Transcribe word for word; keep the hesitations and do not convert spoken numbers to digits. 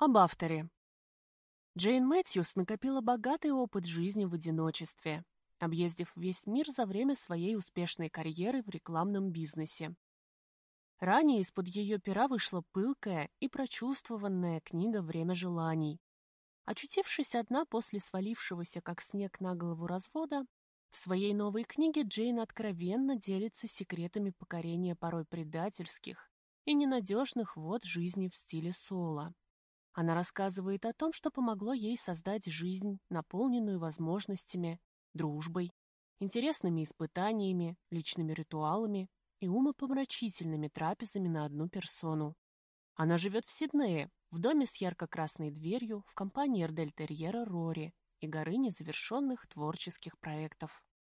Об авторе. Джейн Мэтьюс накопила богатый опыт жизни в одиночестве, объездив весь мир за время своей успешной карьеры в рекламном бизнесе. Ранее из-под ее пера вышла пылкая и прочувствованная книга «Время желаний». Очутившись одна после свалившегося как снег на голову развода, в своей новой книге Джейн откровенно делится секретами покорения порой предательских и ненадежных вод жизни в стиле соло. Она рассказывает о том, что помогло ей создать жизнь, наполненную возможностями, дружбой, интересными испытаниями, личными ритуалами и умопомрачительными трапезами на одну персону. Она живет в Сиднее, в доме с ярко-красной дверью, в компании эрдельтерьера Рори и горы незавершенных творческих проектов.